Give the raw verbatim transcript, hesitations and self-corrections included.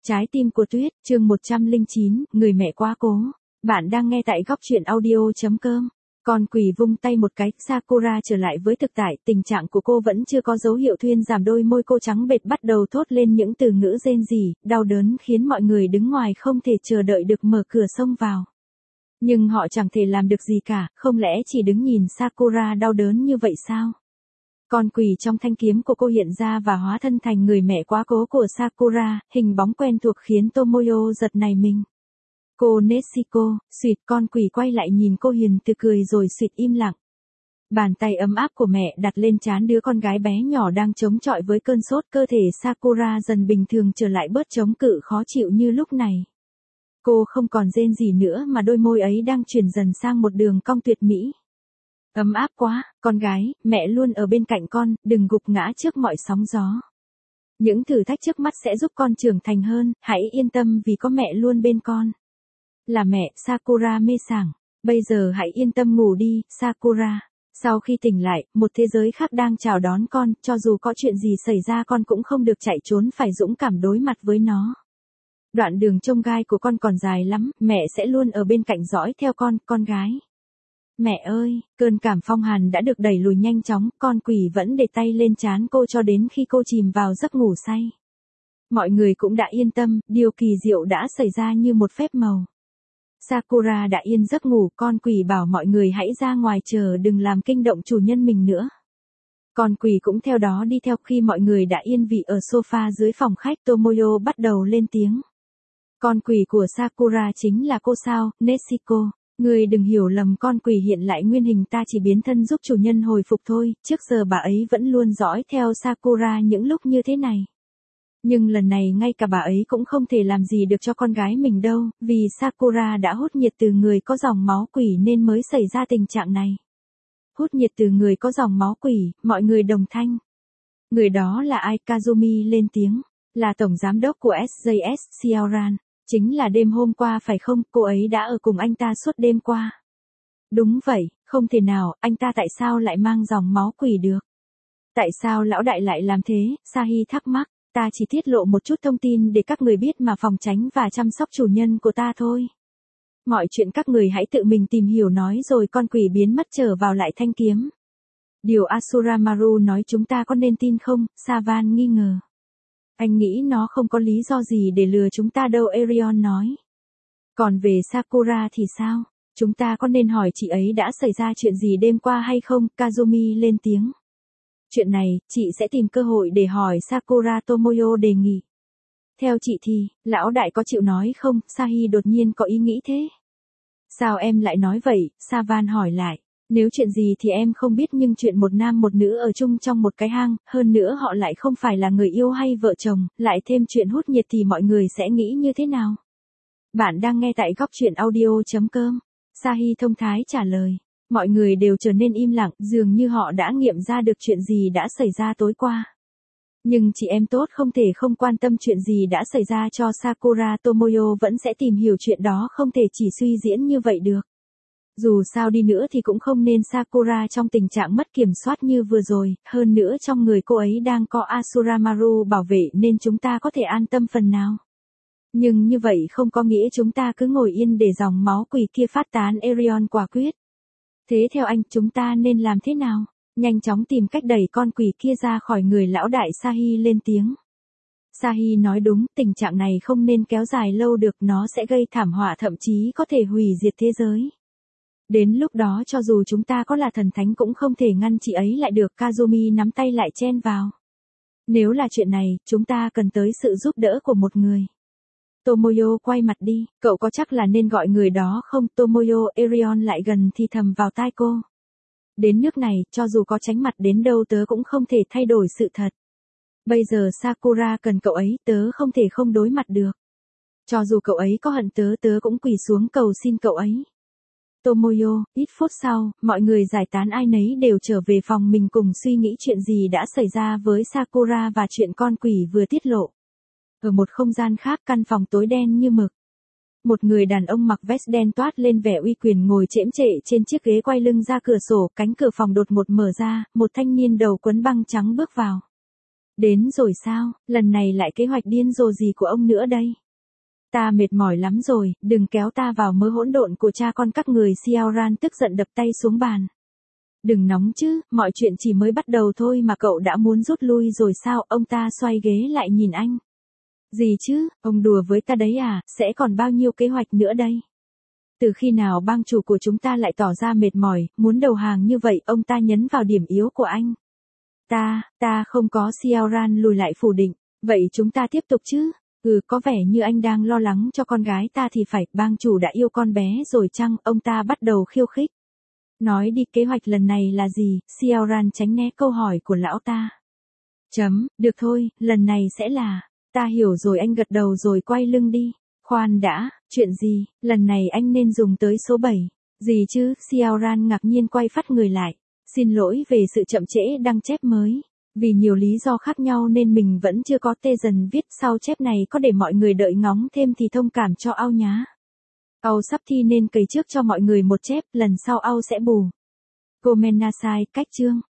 Trái tim của tuyết, chương một trăm lẻ chín, người mẹ quá cố. Bạn đang nghe tại góc truyện audio chấm com. Con quỷ vung tay một cái, Sakura trở lại với thực tại, tình trạng của cô vẫn chưa có dấu hiệu thuyên giảm, đôi môi cô trắng bệch bắt đầu thốt lên những từ ngữ rên rỉ, đau đớn khiến mọi người đứng ngoài không thể chờ đợi được mở cửa xông vào. Nhưng họ chẳng thể làm được gì cả, không lẽ chỉ đứng nhìn Sakura đau đớn như vậy sao? Con quỷ trong thanh kiếm của cô hiện ra và hóa thân thành người mẹ quá cố của Sakura, hình bóng quen thuộc khiến Tomoyo giật nảy mình. Cô Nesiko, suýt, con quỷ quay lại nhìn cô hiền từ cười rồi suýt im lặng. Bàn tay ấm áp của mẹ đặt lên trán đứa con gái bé nhỏ đang chống chọi với cơn sốt, cơ thể Sakura dần bình thường trở lại, bớt chống cự khó chịu như lúc này. Cô không còn rên gì nữa mà đôi môi ấy đang chuyển dần sang một đường cong tuyệt mỹ. Ấm áp quá, con gái, mẹ luôn ở bên cạnh con, đừng gục ngã trước mọi sóng gió. Những thử thách trước mắt sẽ giúp con trưởng thành hơn, hãy yên tâm vì có mẹ luôn bên con. Là mẹ, Sakura mê sảng. Bây giờ hãy yên tâm ngủ đi, Sakura. Sau khi tỉnh lại, một thế giới khác đang chào đón con, cho dù có chuyện gì xảy ra con cũng không được chạy trốn, phải dũng cảm đối mặt với nó. Đoạn đường chông gai của con còn dài lắm, mẹ sẽ luôn ở bên cạnh dõi theo con, con gái. Mẹ ơi, cơn cảm phong hàn đã được đẩy lùi nhanh chóng, con quỷ vẫn để tay lên trán cô cho đến khi cô chìm vào giấc ngủ say. Mọi người cũng đã yên tâm, điều kỳ diệu đã xảy ra như một phép màu. Sakura đã yên giấc ngủ, con quỷ bảo mọi người hãy ra ngoài chờ, đừng làm kinh động chủ nhân mình nữa. Con quỷ cũng theo đó đi theo. Khi mọi người đã yên vị ở sofa dưới phòng khách, Tomoyo bắt đầu lên tiếng. Con quỷ của Sakura chính là cô sao, Nesiko. Người đừng hiểu lầm, con quỷ hiện lại nguyên hình, ta chỉ biến thân giúp chủ nhân hồi phục thôi, trước giờ bà ấy vẫn luôn dõi theo Sakura những lúc như thế này. Nhưng lần này ngay cả bà ấy cũng không thể làm gì được cho con gái mình đâu, vì Sakura đã hút nhiệt từ người có dòng máu quỷ nên mới xảy ra tình trạng này. Hút nhiệt từ người có dòng máu quỷ, mọi người đồng thanh. Người đó là ai? Kazumi lên tiếng, là tổng giám đốc của ét gi ét, Xiaoran. Chính là đêm hôm qua phải không, cô ấy đã ở cùng anh ta suốt đêm qua. Đúng vậy, không thể nào, anh ta tại sao lại mang dòng máu quỷ được? Tại sao lão đại lại làm thế? Sahi thắc mắc, ta chỉ tiết lộ một chút thông tin để các người biết mà phòng tránh và chăm sóc chủ nhân của ta thôi. Mọi chuyện các người hãy tự mình tìm hiểu, nói rồi con quỷ biến mất trở vào lại thanh kiếm. Điều Asuramaru nói chúng ta có nên tin không? Savan nghi ngờ. Anh nghĩ nó không có lý do gì để lừa chúng ta đâu, Erion nói. Còn về Sakura thì sao? Chúng ta có nên hỏi chị ấy đã xảy ra chuyện gì đêm qua hay không? Kazumi lên tiếng. Chuyện này, chị sẽ tìm cơ hội để hỏi Sakura, Tomoyo đề nghị. Theo chị thì, lão đại có chịu nói không? Sahi đột nhiên có ý nghĩ thế. Sao em lại nói vậy? Savan hỏi lại. Nếu chuyện gì thì em không biết, nhưng chuyện một nam một nữ ở chung trong một cái hang, hơn nữa họ lại không phải là người yêu hay vợ chồng, lại thêm chuyện hút nhiệt thì mọi người sẽ nghĩ như thế nào? Bạn đang nghe tại góc truyện audio chấm com. Sahi thông thái trả lời. Mọi người đều trở nên im lặng, dường như họ đã nghiệm ra được chuyện gì đã xảy ra tối qua. Nhưng chị em tốt không thể không quan tâm chuyện gì đã xảy ra cho Sakura, Tomoyo vẫn sẽ tìm hiểu chuyện đó, không thể chỉ suy diễn như vậy được. Dù sao đi nữa thì cũng không nên Sakura trong tình trạng mất kiểm soát như vừa rồi, hơn nữa trong người cô ấy đang có Asuramaru bảo vệ nên chúng ta có thể an tâm phần nào. Nhưng như vậy không có nghĩa chúng ta cứ ngồi yên để dòng máu quỷ kia phát tán, Erion quả quyết. Thế theo anh, chúng ta nên làm thế nào? Nhanh chóng tìm cách đẩy con quỷ kia ra khỏi người lão đại, Sahi lên tiếng. Sahi nói đúng, tình trạng này không nên kéo dài lâu được, nó sẽ gây thảm họa, thậm chí có thể hủy diệt thế giới. Đến lúc đó cho dù chúng ta có là thần thánh cũng không thể ngăn chị ấy lại được. Kazumi nắm tay lại chen vào. Nếu là chuyện này, chúng ta cần tới sự giúp đỡ của một người. Tomoyo quay mặt đi, cậu có chắc là nên gọi người đó không? Tomoyo, Erion lại gần thì thầm vào tai cô. Đến nước này, cho dù có tránh mặt đến đâu tớ cũng không thể thay đổi sự thật. Bây giờ Sakura cần cậu ấy, tớ không thể không đối mặt được. Cho dù cậu ấy có hận tớ, tớ cũng quỳ xuống cầu xin cậu ấy. Tomoyo, ít phút sau, mọi người giải tán, ai nấy đều trở về phòng mình cùng suy nghĩ chuyện gì đã xảy ra với Sakura và chuyện con quỷ vừa tiết lộ. Ở một không gian khác, căn phòng tối đen như mực. Một người đàn ông mặc vest đen toát lên vẻ uy quyền ngồi chễm chệ trên chiếc ghế quay lưng ra cửa sổ, cánh cửa phòng đột ngột mở ra, một thanh niên đầu quấn băng trắng bước vào. Đến rồi sao, lần này lại kế hoạch điên rồ gì của ông nữa đây? Ta mệt mỏi lắm rồi, đừng kéo ta vào mớ hỗn độn của cha con các người. Xiaoran tức giận đập tay xuống bàn. Đừng nóng chứ, mọi chuyện chỉ mới bắt đầu thôi mà cậu đã muốn rút lui rồi sao? Ông ta xoay ghế lại nhìn anh. Gì chứ, ông đùa với ta đấy à, sẽ còn bao nhiêu kế hoạch nữa đây? Từ khi nào bang chủ của chúng ta lại tỏ ra mệt mỏi, muốn đầu hàng như vậy? Ông ta nhấn vào điểm yếu của anh. Ta, ta không có. Xiaoran lùi lại phủ định. Vậy chúng ta tiếp tục chứ? Ừ, có vẻ như anh đang lo lắng cho con gái ta thì phải. Bang chủ đã yêu con bé rồi chăng? Ông ta bắt đầu khiêu khích. Nói đi, kế hoạch lần này là gì? Xiaoran tránh né câu hỏi của lão ta. Chấm, được thôi, lần này sẽ là... Ta hiểu rồi. Anh gật đầu rồi quay lưng đi. Khoan đã, chuyện gì? Lần này anh nên dùng tới số bảy. Gì chứ? Xiaoran ngạc nhiên quay phắt người lại. Xin lỗi về sự chậm trễ đăng chép mới. Vì nhiều lý do khác nhau nên mình vẫn chưa có tê dần viết sau chép này, có để mọi người đợi ngóng thêm thì thông cảm cho Ao nhá. Ao sắp thi nên cày trước cho mọi người một chép, lần sau Ao sẽ bù. Gomenasai, cách chương.